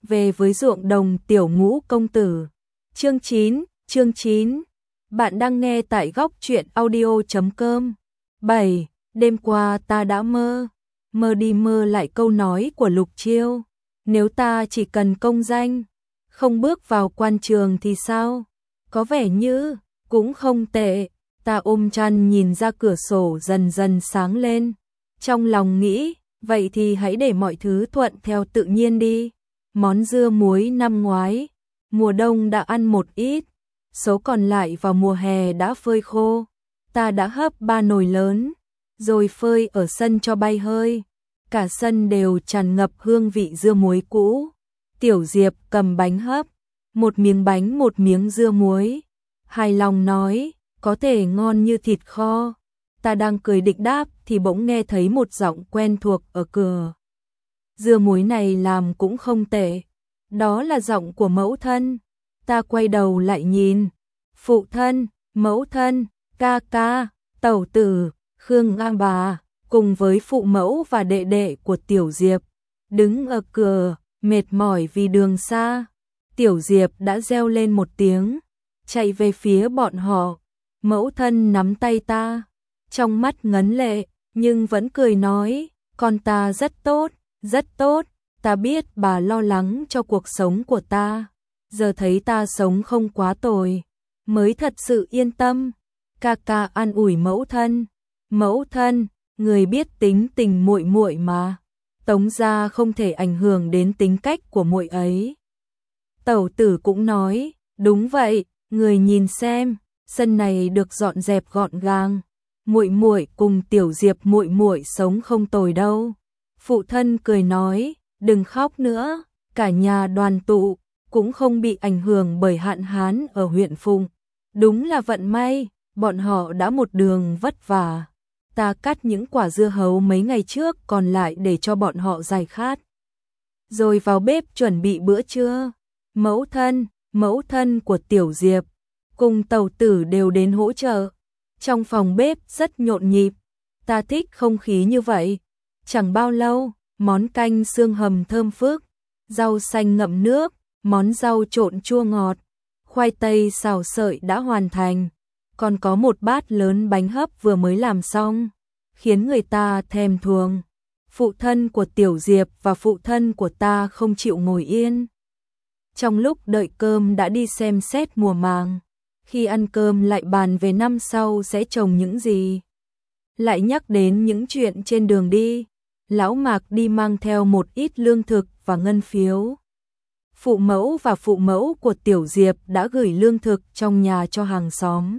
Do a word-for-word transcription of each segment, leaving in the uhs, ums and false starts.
về với ruộng đồng tiểu ngũ công tử. Chương chín, chương chín. Bạn đang nghe tại góc truyện audio chấm com. bảy. Đêm qua ta đã mơ, mơ đi mơ lại câu nói của Lục Chiêu. Nếu ta chỉ cần công danh, không bước vào quan trường thì sao? Có vẻ như, cũng không tệ. Ta ôm chăn nhìn ra cửa sổ dần dần sáng lên. Trong lòng nghĩ, vậy thì hãy để mọi thứ thuận theo tự nhiên đi. Món dưa muối năm ngoái, mùa đông đã ăn một ít, số còn lại vào mùa hè đã phơi khô. Ta đã hấp ba nồi lớn, rồi phơi ở sân cho bay hơi. Cả sân đều tràn ngập hương vị dưa muối cũ. Tiểu Diệp cầm bánh hấp, một miếng bánh một miếng dưa muối. Hài lòng nói, có thể ngon như thịt kho. Ta đang cười định đáp thì bỗng nghe thấy một giọng quen thuộc ở cửa. Dưa muối này làm cũng không tệ. Đó là giọng của mẫu thân. Ta quay đầu lại nhìn. Phụ thân, mẫu thân, ca ca, tẩu tử, Khương A bà, cùng với phụ mẫu và đệ đệ của Tiểu Diệp, đứng ở cửa, mệt mỏi vì đường xa. Tiểu Diệp đã reo lên một tiếng, chạy về phía bọn họ. Mẫu thân nắm tay ta, trong mắt ngấn lệ, nhưng vẫn cười nói, con ta rất tốt, rất tốt. Ta biết bà lo lắng cho cuộc sống của ta, giờ thấy ta sống không quá tồi, mới thật sự yên tâm. Ca ca an ủi mẫu thân, mẫu thân, người biết tính tình muội muội mà, Tống gia không thể ảnh hưởng đến tính cách của muội ấy. Tẩu tử cũng nói, đúng vậy, người nhìn xem, sân này được dọn dẹp gọn gàng, muội muội cùng Tiểu Diệp muội muội sống không tồi đâu. Phụ thân cười nói, đừng khóc nữa, cả nhà đoàn tụ, cũng không bị ảnh hưởng bởi hạn hán ở huyện Phụng. Đúng là vận may, bọn họ đã một đường vất vả. Ta cắt những quả dưa hấu mấy ngày trước còn lại để cho bọn họ giải khát. Rồi vào bếp chuẩn bị bữa trưa. Mẫu thân, mẫu thân của Tiểu Diệp, cùng tẩu tử đều đến hỗ trợ. Trong phòng bếp rất nhộn nhịp, ta thích không khí như vậy. Chẳng bao lâu, món canh xương hầm thơm phức, rau xanh ngậm nước, món rau trộn chua ngọt, khoai tây xào sợi đã hoàn thành. Còn có một bát lớn bánh hấp vừa mới làm xong, khiến người ta thèm thuồng. Phụ thân của Tiểu Diệp và phụ thân của ta không chịu ngồi yên. Trong lúc đợi cơm đã đi xem xét mùa màng. Khi ăn cơm lại bàn về năm sau sẽ trồng những gì. Lại nhắc đến những chuyện trên đường đi. Lão Mạc đi mang theo một ít lương thực và ngân phiếu. Phụ mẫu và phụ mẫu của Tiểu Diệp đã gửi lương thực trong nhà cho hàng xóm.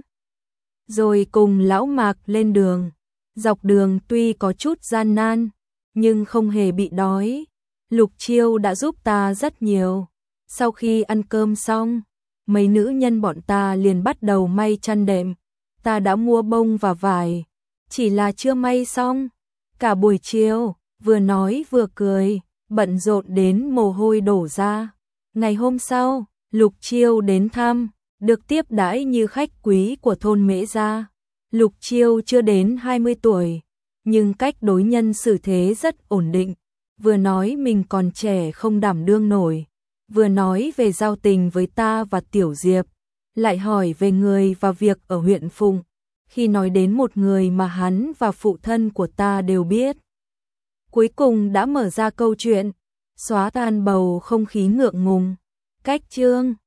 Rồi cùng Lão Mạc lên đường. Dọc đường tuy có chút gian nan, nhưng không hề bị đói. Lục Chiêu đã giúp ta rất nhiều. Sau khi ăn cơm xong, mấy nữ nhân bọn ta liền bắt đầu may chăn đệm. Ta đã mua bông và vải, chỉ là chưa may xong. Cả buổi chiều, vừa nói vừa cười, bận rộn đến mồ hôi đổ ra. Ngày hôm sau, Lục Chiêu đến thăm, được tiếp đãi như khách quý của thôn Mễ gia. Lục Chiêu chưa đến hai mươi tuổi, nhưng cách đối nhân xử thế rất ổn định. Vừa nói mình còn trẻ không đảm đương nổi, vừa nói về giao tình với ta và Tiểu Diệp, lại hỏi về người và việc ở huyện Phụng. Khi nói đến một người mà hắn và phụ thân của ta đều biết, cuối cùng đã mở ra câu chuyện, xóa tan bầu không khí ngượng ngùng. Cách chương